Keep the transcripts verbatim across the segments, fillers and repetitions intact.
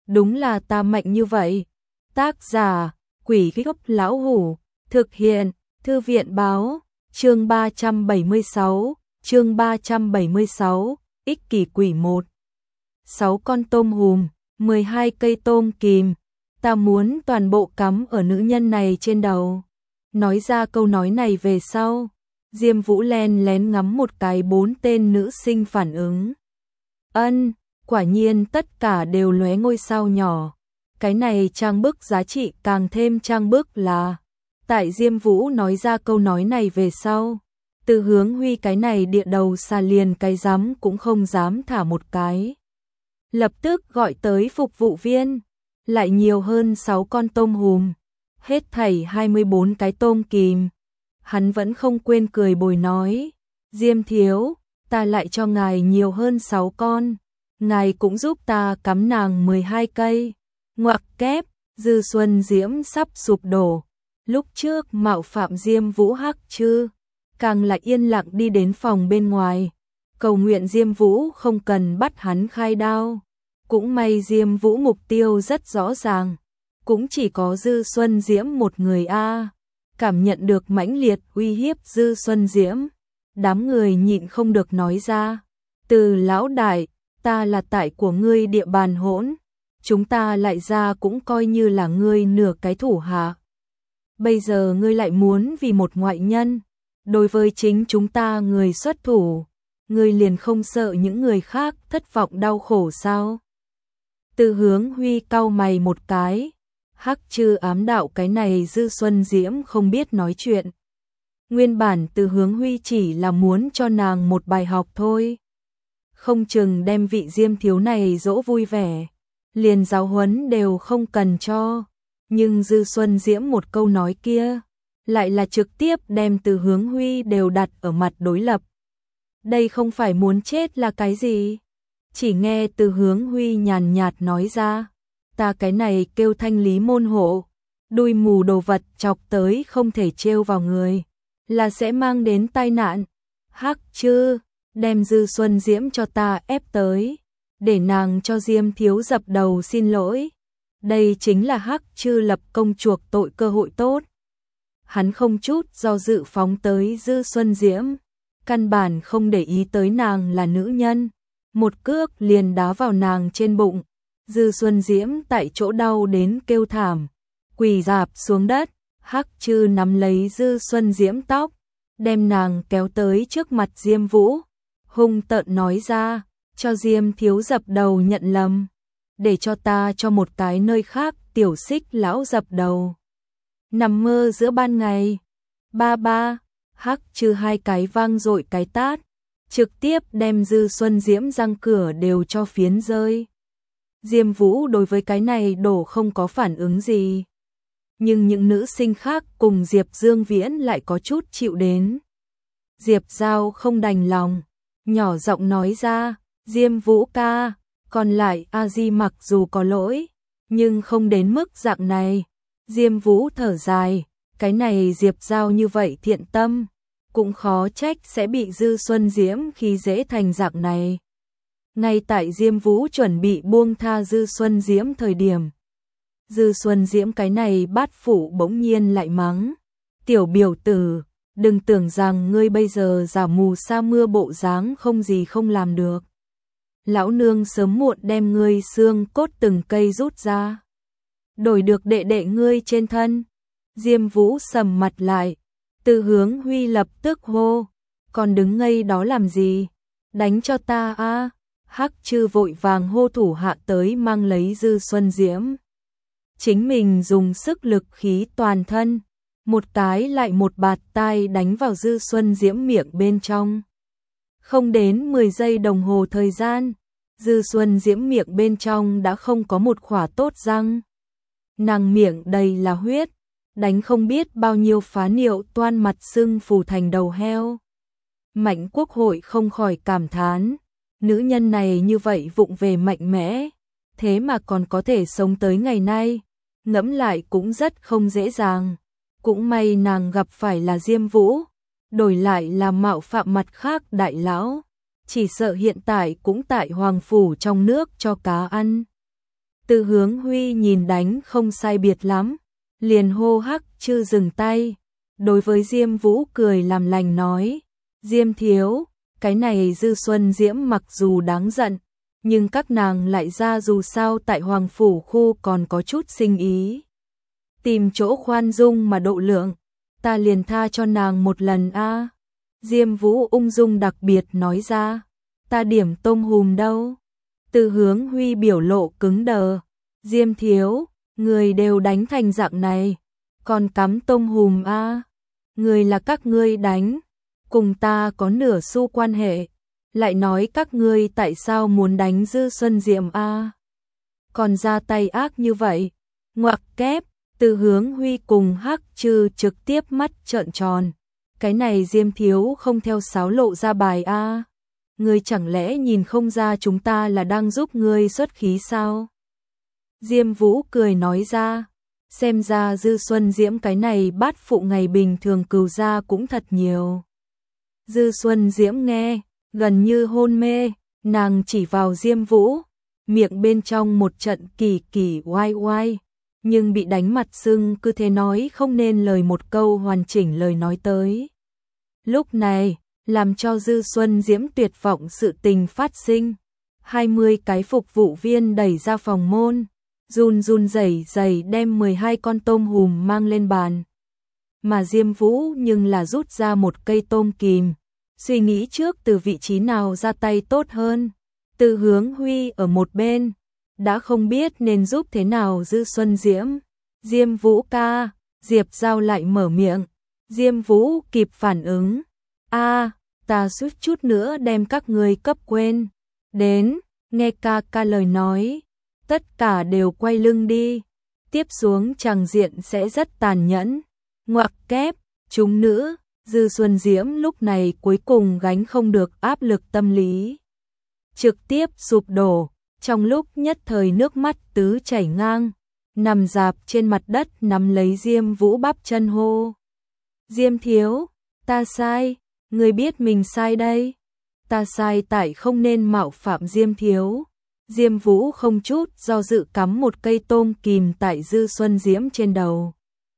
đúng là ta mạnh như vậy. Tác giả, Quỷ Gốc Lão Hủ, thực hiện, Thư viện Báo, chương ba trăm bảy mươi sáu, chương ba trăm bảy mươi sáu, ích kỷ quỷ một. sáu con tôm hùm, mười hai cây tôm kìm, ta muốn toàn bộ cắm ở nữ nhân này trên đầu. Nói ra câu nói này về sau, Diêm Vũ len lén ngắm một cái bốn tên nữ sinh phản ứng. Ân, quả nhiên tất cả đều lóe ngôi sao nhỏ. Cái này trang bức giá trị càng thêm trang bức là, tại Diêm Vũ nói ra câu nói này về sau, Từ Hướng Huy cái này địa đầu xà liền cái dám cũng không dám thả một cái. Lập tức gọi tới phục vụ viên, lại nhiều hơn sáu con tôm hùm, hết thảy hai mươi bốn cái tôm kìm. Hắn vẫn không quên cười bồi nói, Diêm thiếu, ta lại cho ngài nhiều hơn sáu con, ngài cũng giúp ta cắm nàng mười hai cây. Ngoặc kép, Dư Xuân Diễm sắp sụp đổ. Lúc trước mạo phạm Diêm Vũ hắc chư, càng lại yên lặng đi đến phòng bên ngoài, cầu nguyện Diêm Vũ không cần bắt hắn khai đao. Cũng may Diêm Vũ mục tiêu rất rõ ràng, cũng chỉ có Dư Xuân Diễm một người a. Cảm nhận được mãnh liệt uy hiếp Dư Xuân Diễm, đám người nhịn không được nói ra, Từ lão đại, ta là tại của ngươi địa bàn hỗn, chúng ta lại ra cũng coi như là ngươi nửa cái thủ hạ. Bây giờ ngươi lại muốn vì một ngoại nhân, đối với chính chúng ta người xuất thủ, ngươi liền không sợ những người khác thất vọng đau khổ sao? Từ Hướng Huy cau mày một cái, hắc chư ám đạo cái này Dư Xuân Diễm không biết nói chuyện. Nguyên bản Từ Hướng Huy chỉ là muốn cho nàng một bài học thôi. Không chừng đem vị Diêm thiếu này dỗ vui vẻ, liền giáo huấn đều không cần cho. Nhưng Dư Xuân Diễm một câu nói kia, lại là trực tiếp đem Từ Hướng Huy đều đặt ở mặt đối lập. Đây không phải muốn chết là cái gì? Chỉ nghe Từ Hướng Huy nhàn nhạt nói ra, ta cái này kêu thanh lý môn hộ, đuôi mù đồ vật chọc tới không thể trêu vào người, là sẽ mang đến tai nạn. Hắc chư, đem Dư Xuân Diễm cho ta ép tới, để nàng cho Diêm thiếu dập đầu xin lỗi. Đây chính là hắc chư lập công chuộc tội cơ hội tốt. Hắn không chút do dự phóng tới Dư Xuân Diễm, căn bản không để ý tới nàng là nữ nhân, một cước liền đá vào nàng trên bụng. Dư Xuân Diễm tại chỗ đau đến kêu thảm, quỳ rạp xuống đất. Hắc chư nắm lấy Dư Xuân Diễm tóc, đem nàng kéo tới trước mặt Diêm Vũ, hung tợn nói ra, cho Diêm thiếu dập đầu nhận lầm, để cho ta cho một cái nơi khác tiểu xích lão dập đầu. Nằm mơ giữa ban ngày. Ba ba, hắc chư hai cái vang dội cái tát, trực tiếp đem Dư Xuân Diễm răng cửa đều cho phiến rơi. Diêm Vũ đối với cái này đổ không có phản ứng gì. Nhưng những nữ sinh khác cùng Diệp Dương Viễn lại có chút chịu đến. Diệp Giao không đành lòng, nhỏ giọng nói ra, Diêm Vũ ca, còn lại A Di mặc dù có lỗi, nhưng không đến mức dạng này. Diêm Vũ thở dài, cái này Diệp Giao như vậy thiện tâm, cũng khó trách sẽ bị Dư Xuân Diễm khi dễ thành dạng này. Ngay tại Diêm Vũ chuẩn bị buông tha Dư Xuân Diễm thời điểm, Dư Xuân Diễm cái này bát phụ bỗng nhiên lại mắng, tiểu biểu tử, đừng tưởng rằng ngươi bây giờ giả mù sa mưa bộ dáng không gì không làm được. Lão nương sớm muộn đem ngươi xương cốt từng cây rút ra, đổi được đệ đệ ngươi trên thân. Diêm Vũ sầm mặt lại, Từ Hướng Huy lập tức hô, còn đứng ngây đó làm gì, đánh cho ta a. Hắc chư vội vàng hô thủ hạ tới mang lấy Dư Xuân Diễm. Chính mình dùng sức lực khí toàn thân, một cái lại một bạt tai đánh vào Dư Xuân Diễm miệng bên trong. Không đến mười giây đồng hồ thời gian, Dư Xuân Diễm miệng bên trong đã không có một khỏa tốt răng. Nàng miệng đầy là huyết, đánh không biết bao nhiêu phá niệu toan mặt sưng phù thành đầu heo. Mạnh Quốc Hội không khỏi cảm thán, nữ nhân này như vậy vụng về mạnh mẽ, thế mà còn có thể sống tới ngày nay, ngẫm lại cũng rất không dễ dàng. Cũng may nàng gặp phải là Diêm Vũ, đổi lại là mạo phạm mặt khác đại lão, chỉ sợ hiện tại cũng tại hoàng phủ trong nước cho cá ăn. Từ Hướng Huy nhìn đánh không sai biệt lắm, liền hô hắc chư dừng tay. Đối với Diêm Vũ cười làm lành nói, Diêm thiếu, cái này Dư Xuân Diễm mặc dù đáng giận, nhưng các nàng lại ra dù sao tại Hoàng Phủ khu còn có chút sinh ý. Tìm chỗ khoan dung mà độ lượng, ta liền tha cho nàng một lần a. Diêm Vũ ung dung đặc biệt nói ra, ta điểm tôm hùm đâu. Từ Hướng Huy biểu lộ cứng đờ, Diêm thiếu, người đều đánh thành dạng này, còn cắm tôm hùm a. Người là các ngươi đánh, cùng ta có nửa xu quan hệ, lại nói các ngươi tại sao muốn đánh Dư Xuân Diễm a? Còn ra tay ác như vậy. Ngoặc kép, Từ Hướng Huy cùng Hắc Trư trực tiếp mắt trợn tròn. Cái này Diêm thiếu không theo sáo lộ ra bài a. Ngươi chẳng lẽ nhìn không ra chúng ta là đang giúp ngươi xuất khí sao? Diêm Vũ cười nói ra, xem ra Dư Xuân Diễm cái này bát phụ ngày bình thường cừu ra cũng thật nhiều. Dư Xuân Diễm nghe, gần như hôn mê, nàng chỉ vào Diêm Vũ, miệng bên trong một trận kỳ kỳ oai oai, nhưng bị đánh mặt sưng cứ thế nói không nên lời một câu hoàn chỉnh lời nói tới. Lúc này, làm cho Dư Xuân Diễm tuyệt vọng sự tình phát sinh. hai mươi cái phục vụ viên đẩy ra phòng môn, run run rẩy rẩy đem mười hai con tôm hùm mang lên bàn. Mà Diêm Vũ nhưng là rút ra một cây tôm kìm, suy nghĩ trước từ vị trí nào ra tay tốt hơn. Từ Hướng Huy ở một bên, đã không biết nên giúp thế nào Dư Xuân Diễm. Diêm Vũ ca, Diệp Giao lại mở miệng. Diêm Vũ kịp phản ứng. A, ta suýt chút nữa đem các ngươi cấp quên. Đến, nghe ca ca lời nói, tất cả đều quay lưng đi. Tiếp xuống tràng diện sẽ rất tàn nhẫn. Ngoặc kép, chúng nữ, Dư Xuân Diễm lúc này cuối cùng gánh không được áp lực tâm lý. Trực tiếp sụp đổ, trong lúc nhất thời nước mắt tứ chảy ngang, nằm dạp trên mặt đất nắm lấy Diêm Vũ bắp chân hô. Diêm thiếu, ta sai, người biết mình sai đây. Ta sai tại không nên mạo phạm Diêm thiếu. Diêm Vũ không chút do dự cắm một cây tôm kìm tại Dư Xuân Diễm trên đầu.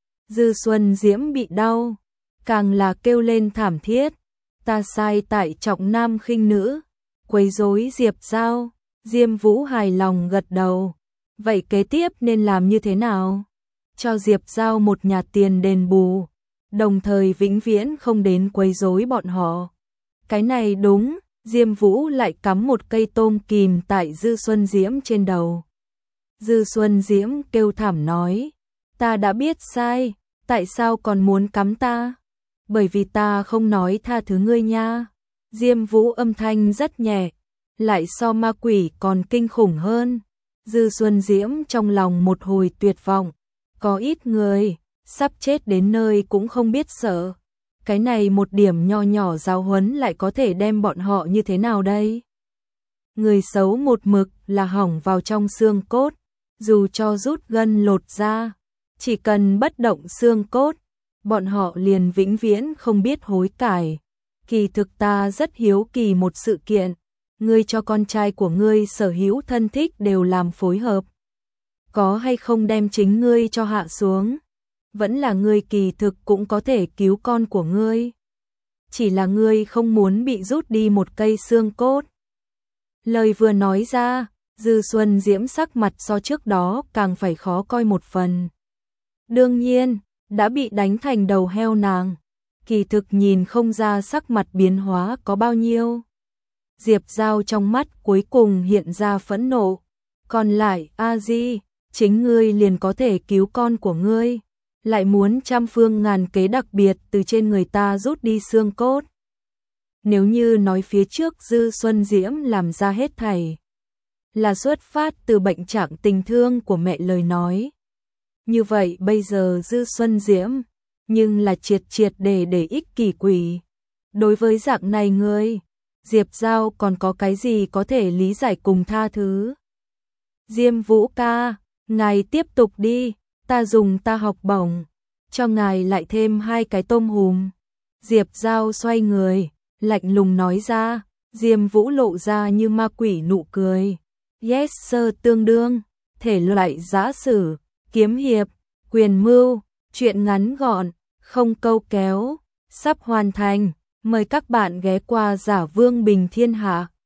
Dư Xuân Diễm bị đau, càng là kêu lên thảm thiết. Ta sai tại trọng nam khinh nữ, quấy rối Diệp Giao. Diêm Vũ hài lòng gật đầu. Vậy kế tiếp nên làm như thế nào? Cho Diệp Giao một nhà tiền đền bù, đồng thời vĩnh viễn không đến quấy rối bọn họ. Cái này đúng. Diêm Vũ lại cắm một cây tôm kìm tại Dư Xuân Diễm trên đầu. Dư Xuân Diễm kêu thảm nói, ta đã biết sai, tại sao còn muốn cắm ta? Bởi vì ta không nói tha thứ ngươi nha. Diêm Vũ âm thanh rất nhẹ, lại so ma quỷ còn kinh khủng hơn. Dư Xuân Diễm trong lòng một hồi tuyệt vọng, có ít người sắp chết đến nơi cũng không biết sợ. Cái này một điểm nho nhỏ giáo huấn lại có thể đem bọn họ như thế nào đây? Người xấu một mực là hỏng vào trong xương cốt, dù cho rút gân lột ra, chỉ cần bất động xương cốt, bọn họ liền vĩnh viễn không biết hối cải. Kỳ thực ta rất hiếu kỳ một sự kiện, ngươi cho con trai của ngươi sở hữu thân thích đều làm phối hợp. Có hay không đem chính ngươi cho hạ xuống? Vẫn là ngươi kỳ thực cũng có thể cứu con của ngươi. Chỉ là ngươi không muốn bị rút đi một cây xương cốt. Lời vừa nói ra, Dư Xuân Diễm sắc mặt so trước đó càng phải khó coi một phần. Đương nhiên, đã bị đánh thành đầu heo nàng, kỳ thực nhìn không ra sắc mặt biến hóa có bao nhiêu. Diệp Giao trong mắt cuối cùng hiện ra phẫn nộ. Còn lại, A Di, chính ngươi liền có thể cứu con của ngươi, lại muốn trăm phương ngàn kế đặc biệt từ trên người ta rút đi xương cốt. Nếu như nói phía trước Dư Xuân Diễm làm ra hết thảy là xuất phát từ bệnh trạng tình thương của mẹ lời nói, như vậy bây giờ Dư Xuân Diễm nhưng là triệt triệt để để ích kỷ quỷ. Đối với dạng này ngươi, Diệp Giao còn có cái gì có thể lý giải cùng tha thứ? Diêm Vũ ca, ngài tiếp tục đi, ta dùng ta học bổng, cho ngài lại thêm hai cái tôm hùm. Diệp Giao xoay người, lạnh lùng nói ra. Diêm Vũ lộ ra như ma quỷ nụ cười. Yes sir, tương đương. thể loại giã sử, kiếm hiệp, quyền mưu, truyện ngắn gọn, không câu kéo, sắp hoàn thành. Mời các bạn ghé qua Giả Vương Bình Thiên Hạ.